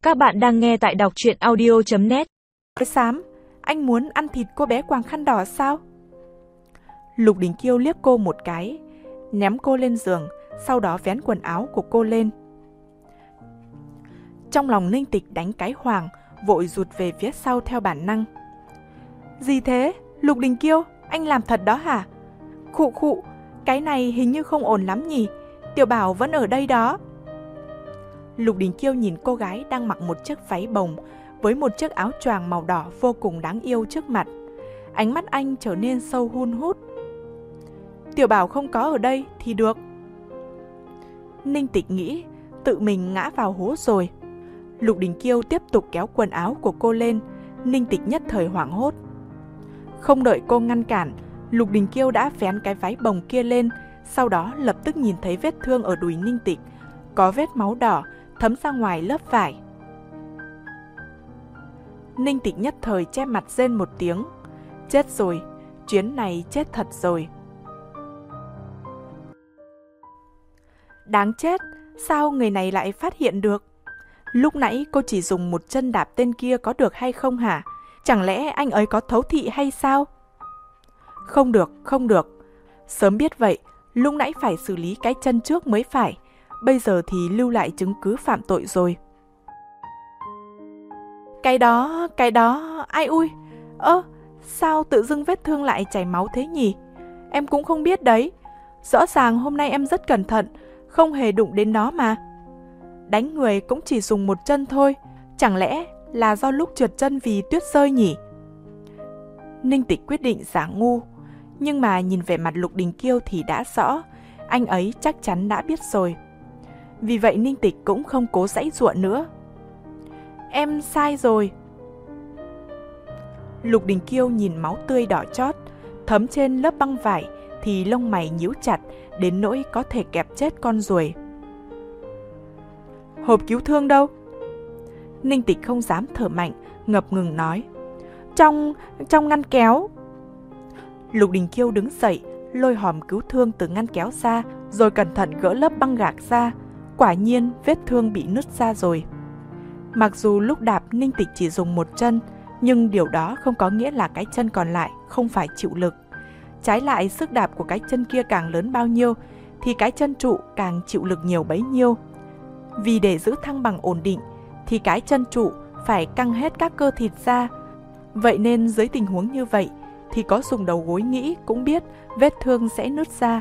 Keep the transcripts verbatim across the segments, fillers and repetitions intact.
Các bạn đang nghe tại đọc truyện audio chấm net. Xám, anh muốn ăn thịt cô bé quàng khăn đỏ sao? Lục Đình Kiêu liếc cô một cái, ném cô lên giường, sau đó vén quần áo của cô lên. Trong lòng Ninh Tịch đánh cái hoảng, vội rụt về phía sau theo bản năng. Gì thế? Lục Đình Kiêu, anh làm thật đó hả? Khụ khụ, cái này hình như không ổn lắm nhỉ? Tiểu Bảo vẫn ở đây đó. Lục Đình Kiêu nhìn cô gái đang mặc một chiếc váy bồng với một chiếc áo choàng màu đỏ vô cùng đáng yêu trước mặt. Ánh mắt anh trở nên sâu hun hút. Tiểu Bảo không có ở đây thì được. Ninh Tịch nghĩ tự mình ngã vào hố rồi. Lục Đình Kiêu tiếp tục kéo quần áo của cô lên. Ninh Tịch nhất thời hoảng hốt. Không đợi cô ngăn cản, Lục Đình Kiêu đã vén cái váy bồng kia lên, sau đó lập tức nhìn thấy vết thương ở đùi Ninh Tịch, có vết máu đỏ thấm ra ngoài lớp vải. Ninh Tịch nhất thời che mặt rên một tiếng. Chết rồi, chuyến này chết thật rồi. Đáng chết, sao người này lại phát hiện được? Lúc nãy cô chỉ dùng một chân đạp tên kia có được hay không hả? Chẳng lẽ anh ấy có thấu thị hay sao? Không được, không được. Sớm biết vậy, lúc nãy phải xử lý cái chân trước mới phải. Bây giờ thì lưu lại chứng cứ phạm tội rồi. Cái đó, cái đó, ai ui. Ơ, sao tự dưng vết thương lại chảy máu thế nhỉ? Em cũng không biết đấy. Rõ ràng hôm nay em rất cẩn thận, không hề đụng đến nó mà. Đánh người cũng chỉ dùng một chân thôi. Chẳng lẽ là do lúc trượt chân vì tuyết rơi nhỉ? Ninh Tịch quyết định giả ngu. Nhưng mà nhìn về mặt Lục Đình Kiêu thì đã rõ. Anh ấy chắc chắn đã biết rồi. Vì vậy Ninh Tịch cũng không cố giãy giụa nữa. Em sai rồi. Lục Đình Kiêu nhìn máu tươi đỏ chót thấm trên lớp băng vải thì lông mày nhíu chặt đến nỗi có thể kẹp chết con ruồi. Hộp cứu thương đâu? Ninh Tịch không dám thở mạnh, ngập ngừng nói. Trong, trong ngăn kéo. Lục Đình Kiêu đứng dậy, lôi hòm cứu thương từ ngăn kéo ra, rồi cẩn thận gỡ lớp băng gạc ra. Quả nhiên vết thương bị nứt ra rồi. Mặc dù lúc đạp Ninh Tịch chỉ dùng một chân, nhưng điều đó không có nghĩa là cái chân còn lại không phải chịu lực. Trái lại, sức đạp của cái chân kia càng lớn bao nhiêu thì cái chân trụ càng chịu lực nhiều bấy nhiêu. Vì để giữ thăng bằng ổn định thì cái chân trụ phải căng hết các cơ thịt ra. Vậy nên dưới tình huống như vậy thì có dùng đầu gối nghĩ cũng biết vết thương sẽ nứt ra.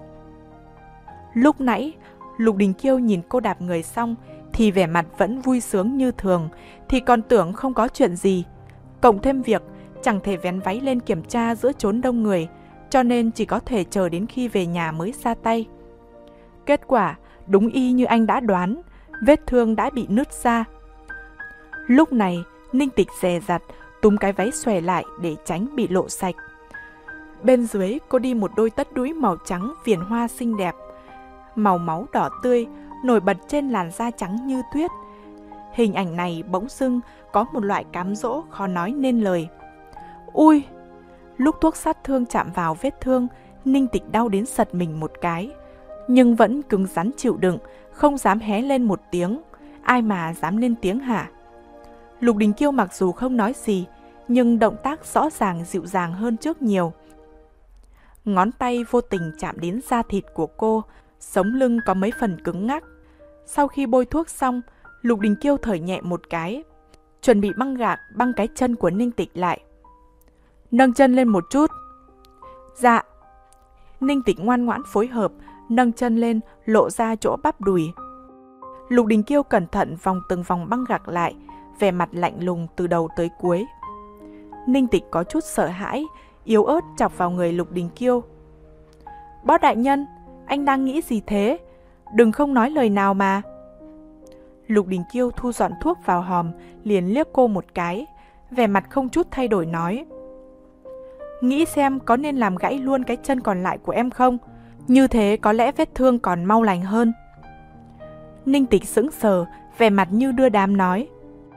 Lúc nãy Lục Đình Kiêu nhìn cô đạp người xong thì vẻ mặt vẫn vui sướng như thường, thì còn tưởng không có chuyện gì. Cộng thêm việc chẳng thể vén váy lên kiểm tra giữa chốn đông người, cho nên chỉ có thể chờ đến khi về nhà mới ra tay. Kết quả đúng y như anh đã đoán, vết thương đã bị nứt ra. Lúc này Ninh Tịch dè dặt túm cái váy xòe lại để tránh bị lộ sạch. Bên dưới cô đi một đôi tất đũi màu trắng viền hoa xinh đẹp, màu máu đỏ tươi nổi bật trên làn da trắng như tuyết. Hình ảnh này bỗng dưng có một loại cám dỗ khó nói nên lời. Ui! Lúc thuốc sát thương chạm vào vết thương, Ninh Tịch đau đến sật mình một cái, nhưng vẫn cứng rắn chịu đựng, không dám hé lên một tiếng. Ai mà dám lên tiếng hả? Lục Đình Kiêu mặc dù không nói gì, nhưng động tác rõ ràng dịu dàng hơn trước nhiều. Ngón tay vô tình chạm đến da thịt của cô, sống lưng có mấy phần cứng ngắc. Sau khi bôi thuốc xong, Lục Đình Kiêu thở nhẹ một cái, chuẩn bị băng gạc băng cái chân của Ninh Tịch lại. Nâng chân lên một chút. Dạ. Ninh Tịch ngoan ngoãn phối hợp, nâng chân lên, lộ ra chỗ bắp đùi. Lục Đình Kiêu cẩn thận vòng từng vòng băng gạc lại, vẻ mặt lạnh lùng từ đầu tới cuối. Ninh Tịch có chút sợ hãi, yếu ớt chọc vào người Lục Đình Kiêu. Bó đại nhân, anh đang nghĩ gì thế? Đừng không nói lời nào mà. Lục Đình Kiêu thu dọn thuốc vào hòm, liền liếc cô một cái, vẻ mặt không chút thay đổi nói. Nghĩ xem có nên làm gãy luôn cái chân còn lại của em không? Như thế có lẽ vết thương còn mau lành hơn. Ninh Tịch sững sờ, vẻ mặt như đưa đám nói.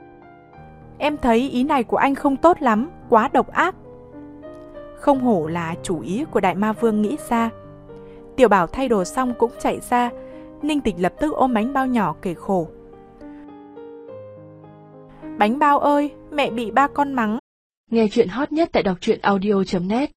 Em thấy ý này của anh không tốt lắm, quá độc ác. Không hổ là chủ ý của Đại Ma Vương nghĩ ra. Tiểu Bảo thay đồ xong cũng chạy ra, Ninh Tịch lập tức ôm bánh bao nhỏ kể khổ. Bánh bao ơi, mẹ bị ba con mắng. Nghe chuyện hot nhất tại đọc truyện audio chấm net.